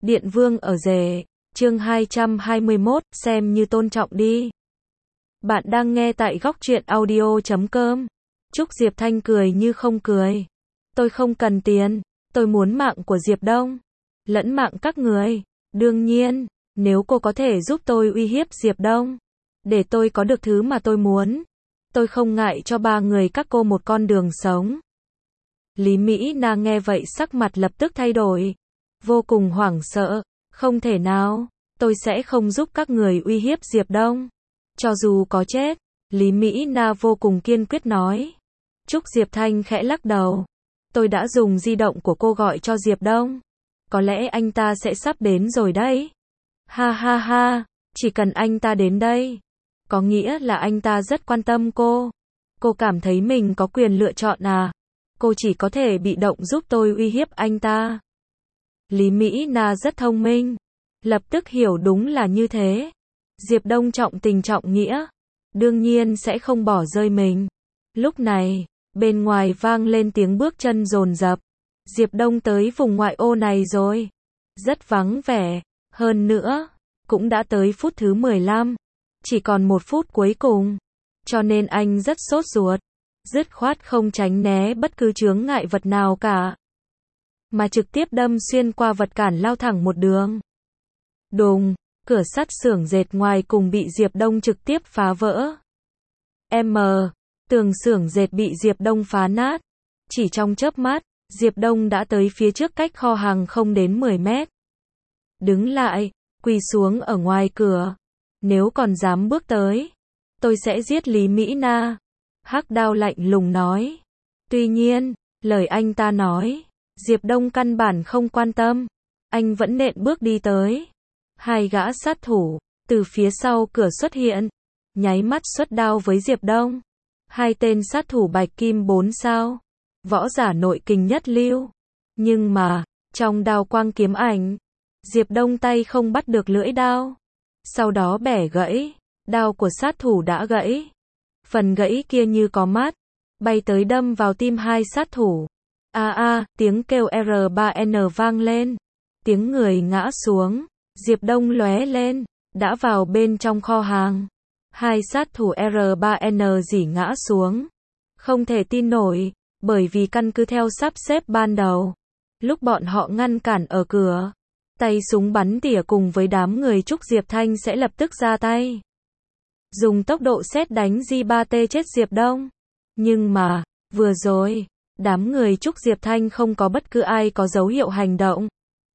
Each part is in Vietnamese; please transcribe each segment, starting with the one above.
Điện Vương ở rể, chương 221, xem như tôn trọng đi. Bạn đang nghe tại góc truyện audio.com. Trúc Diệp Thanh cười như không cười. Tôi không cần tiền, tôi muốn mạng của Diệp Đông, lẫn mạng các người. Đương nhiên, nếu cô có thể giúp tôi uy hiếp Diệp Đông, để tôi có được thứ mà tôi muốn, tôi không ngại cho ba người các cô một con đường sống. Lý Mỹ Na nghe vậy sắc mặt lập tức thay đổi, vô cùng hoảng sợ. Không thể nào, tôi sẽ không giúp các người uy hiếp Diệp Đông. Cho dù có chết, Lý Mỹ Na vô cùng kiên quyết nói. Trúc Diệp Thanh khẽ lắc đầu. Tôi đã dùng di động của cô gọi cho Diệp Đông. Có lẽ anh ta sẽ sắp đến rồi đấy. Ha ha ha, chỉ cần anh ta đến đây, có nghĩa là anh ta rất quan tâm cô. Cô cảm thấy mình có quyền lựa chọn à? Cô chỉ có thể bị động giúp tôi uy hiếp anh ta. Lý Mỹ Na rất thông minh, lập tức hiểu đúng là như thế. Diệp Đông trọng tình trọng nghĩa, đương nhiên sẽ không bỏ rơi mình. Lúc này, bên ngoài vang lên tiếng bước chân dồn dập. Diệp Đông tới vùng ngoại ô này rồi. Rất vắng vẻ, hơn nữa, cũng đã tới phút thứ 15. Chỉ còn 1 phút cuối cùng. Cho nên anh rất sốt ruột, dứt khoát không tránh né bất cứ chướng ngại vật nào cả, mà trực tiếp đâm xuyên qua vật cản lao thẳng một đường. Đùng, cửa sắt xưởng dệt ngoài cùng bị Diệp Đông trực tiếp phá vỡ. Tường xưởng dệt bị Diệp Đông phá nát. Chỉ trong chớp mắt, Diệp Đông đã tới phía trước cách kho hàng không đến 10 mét. Đứng lại, quỳ xuống ở ngoài cửa. Nếu còn dám bước tới, tôi sẽ giết Lý Mỹ Na. Hắc Đao lạnh lùng nói. Tuy nhiên, lời anh ta nói, Diệp Đông căn bản không quan tâm. Anh vẫn nện bước đi tới. Hai gã sát thủ, từ phía sau cửa xuất hiện, nháy mắt xuất đao với Diệp Đông. Hai tên sát thủ bạch kim 4 sao, võ giả nội kình nhất lưu. Nhưng mà, trong đao quang kiếm ảnh, Diệp Đông tay không bắt được lưỡi đao. Sau đó bẻ gãy, đao của sát thủ đã gãy. Phần gãy kia như có mắt, bay tới đâm vào tim hai sát thủ. Tiếng kêu R3N vang lên. Tiếng người ngã xuống. Diệp Đông lóe lên, đã vào bên trong kho hàng. Hai sát thủ R3N rỉ ngã xuống. Không thể tin nổi, bởi vì căn cứ theo sắp xếp ban đầu, lúc bọn họ ngăn cản ở cửa, tay súng bắn tỉa cùng với đám người Trúc Diệp Thanh sẽ lập tức ra tay, dùng tốc độ sét đánh J3T chết Diệp Đông. Nhưng mà, vừa rồi, đám người Trúc Diệp Thanh không có bất cứ ai có dấu hiệu hành động.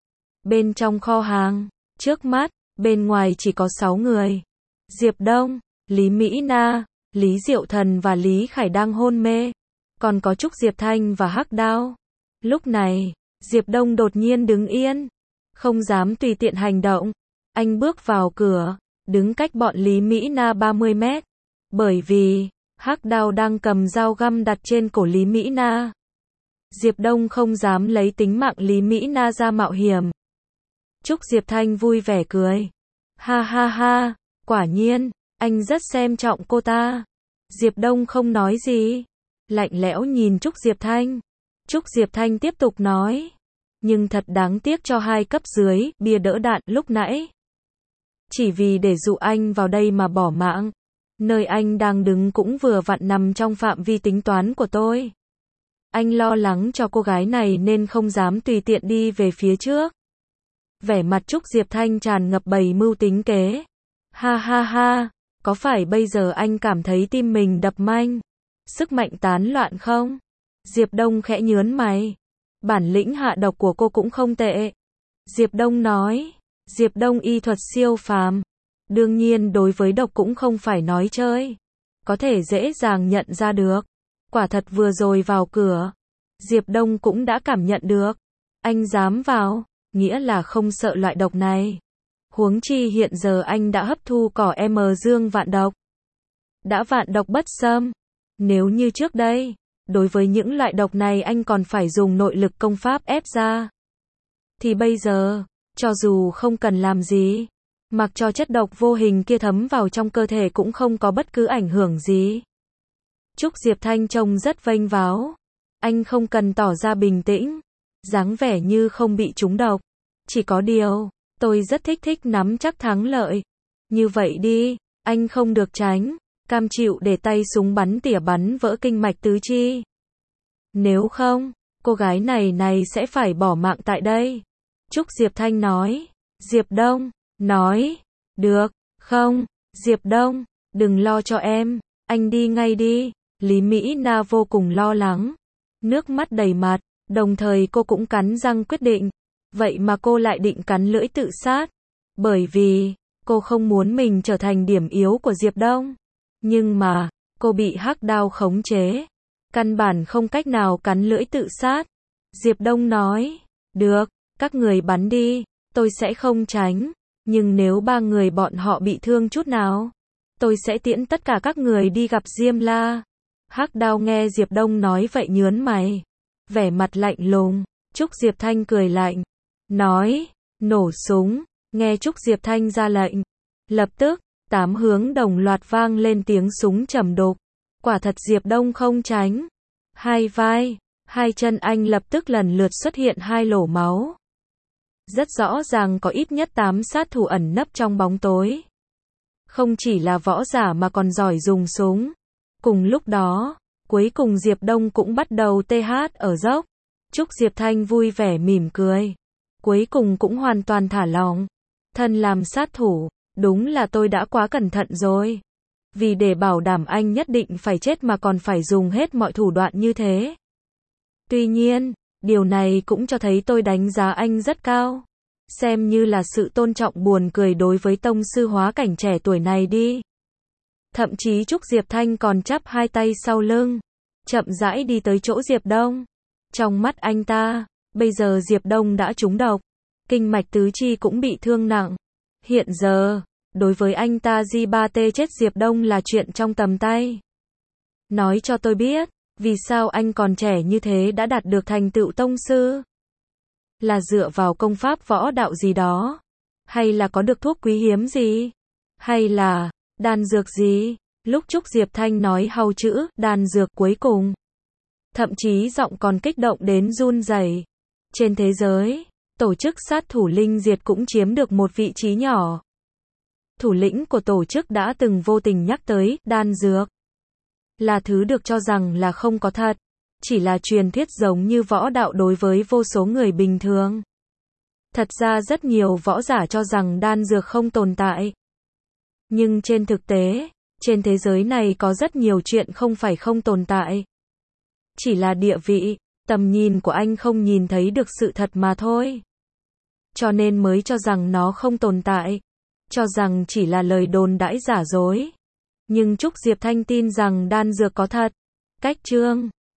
Bên trong kho hàng, trước mắt, bên ngoài chỉ có 6 người. Diệp Đông, Lý Mỹ Na, Lý Diệu Thần và Lý Khải đang hôn mê. Còn có Trúc Diệp Thanh và Hắc Đao. Lúc này, Diệp Đông đột nhiên đứng yên, không dám tùy tiện hành động. Anh bước vào cửa, đứng cách bọn Lý Mỹ Na 30 mét. Bởi vì, Hắc Đao đang cầm dao găm đặt trên cổ Lý Mỹ Na. Diệp Đông không dám lấy tính mạng Lý Mỹ Na ra mạo hiểm. Trúc Diệp Thanh vui vẻ cười. Ha ha ha, quả nhiên, anh rất xem trọng cô ta. Diệp Đông không nói gì, lạnh lẽo nhìn Trúc Diệp Thanh. Trúc Diệp Thanh tiếp tục nói. Nhưng thật đáng tiếc cho hai cấp dưới, bia đỡ đạn lúc nãy. Chỉ vì để dụ anh vào đây mà bỏ mạng. Nơi anh đang đứng cũng vừa vặn nằm trong phạm vi tính toán của tôi. Anh lo lắng cho cô gái này nên không dám tùy tiện đi về phía trước. Vẻ mặt Trúc Diệp Thanh tràn ngập bầy mưu tính kế. Ha ha ha, có phải bây giờ anh cảm thấy tim mình đập nhanh, sức mạnh tán loạn không? Diệp Đông khẽ nhướng mày. Bản lĩnh hạ độc của cô cũng không tệ. Diệp Đông nói. Diệp Đông y thuật siêu phàm. Đương nhiên đối với độc cũng không phải nói chơi. Có thể dễ dàng nhận ra được. Quả thật vừa rồi vào cửa, Diệp Đông cũng đã cảm nhận được. Anh dám vào, nghĩa là không sợ loại độc này. Huống chi hiện giờ anh đã hấp thu cỏ dương vạn độc. Đã vạn độc bất xâm. Nếu như trước đây, đối với những loại độc này anh còn phải dùng nội lực công pháp ép ra. Thì bây giờ, cho dù không cần làm gì, mặc cho chất độc vô hình kia thấm vào trong cơ thể cũng không có bất cứ ảnh hưởng gì. Trúc Diệp Thanh trông rất vênh váo. Anh không cần tỏ ra bình tĩnh, dáng vẻ như không bị trúng độc. Chỉ có điều, tôi rất thích nắm chắc thắng lợi. Như vậy đi, anh không được tránh, cam chịu để tay súng bắn tỉa bắn vỡ kinh mạch tứ chi. Nếu không, cô gái này sẽ phải bỏ mạng tại đây. Trúc Diệp Thanh nói. Diệp Đông nói. Được, không, Diệp Đông, đừng lo cho em, anh đi ngay đi. Lý Mỹ Na vô cùng lo lắng, nước mắt đầy mặt, đồng thời cô cũng cắn răng quyết định. Vậy mà cô lại định cắn lưỡi tự sát, bởi vì cô không muốn mình trở thành điểm yếu của Diệp Đông. Nhưng mà, cô bị hắc đao khống chế, căn bản không cách nào cắn lưỡi tự sát. Diệp Đông nói, được, các người bắn đi, tôi sẽ không tránh, nhưng nếu 3 người bọn họ bị thương chút nào, tôi sẽ tiễn tất cả các người đi gặp Diêm La. Hắc đao nghe Diệp Đông nói vậy nhớn mày, vẻ mặt lạnh lùng. Trúc Diệp Thanh cười lạnh, nói, nổ súng. Nghe Trúc Diệp Thanh ra lệnh, lập tức, 8 hướng đồng loạt vang lên tiếng súng trầm đục. Quả thật Diệp Đông không tránh. Hai vai, hai chân anh lập tức lần lượt xuất hiện 2 lỗ máu. Rất rõ ràng có ít nhất 8 sát thủ ẩn nấp trong bóng tối. Không chỉ là võ giả mà còn giỏi dùng súng. Cùng lúc đó, cuối cùng Diệp Đông cũng bắt đầu TH ở dốc. Trúc Diệp Thanh vui vẻ mỉm cười. Cuối cùng cũng hoàn toàn thả lỏng. Thân làm sát thủ, đúng là tôi đã quá cẩn thận rồi. Vì để bảo đảm anh nhất định phải chết mà còn phải dùng hết mọi thủ đoạn như thế. Tuy nhiên, điều này cũng cho thấy tôi đánh giá anh rất cao. Xem như là sự tôn trọng buồn cười đối với tông sư hóa cảnh trẻ tuổi này đi. Thậm chí Trúc Diệp Thanh còn chắp 2 tay sau lưng, chậm rãi đi tới chỗ Diệp Đông. Trong mắt anh ta, bây giờ Diệp Đông đã trúng độc, kinh mạch tứ chi cũng bị thương nặng. Hiện giờ, đối với anh ta G3T chết Diệp Đông là chuyện trong tầm tay. Nói cho tôi biết, vì sao anh còn trẻ như thế đã đạt được thành tựu tông sư? Là dựa vào công pháp võ đạo gì đó? Hay là có được thuốc quý hiếm gì? Hay là đan dược gì? Lúc Trúc Diệp Thanh nói hầu chữ đan dược cuối cùng, thậm chí giọng còn kích động đến run rẩy. Trên thế giới, tổ chức sát thủ linh diệt cũng chiếm được một vị trí nhỏ. Thủ lĩnh của tổ chức đã từng vô tình nhắc tới đan dược. Là thứ được cho rằng là không có thật. Chỉ là truyền thuyết giống như võ đạo đối với vô số người bình thường. Thật ra rất nhiều võ giả cho rằng đan dược không tồn tại. Nhưng trên thực tế, trên thế giới này có rất nhiều chuyện không phải không tồn tại. Chỉ là địa vị, tầm nhìn của anh không nhìn thấy được sự thật mà thôi. Cho nên mới cho rằng nó không tồn tại. Cho rằng chỉ là lời đồn đãi giả dối. Nhưng Trúc Diệp Thanh tin rằng đan dược có thật. Cách chương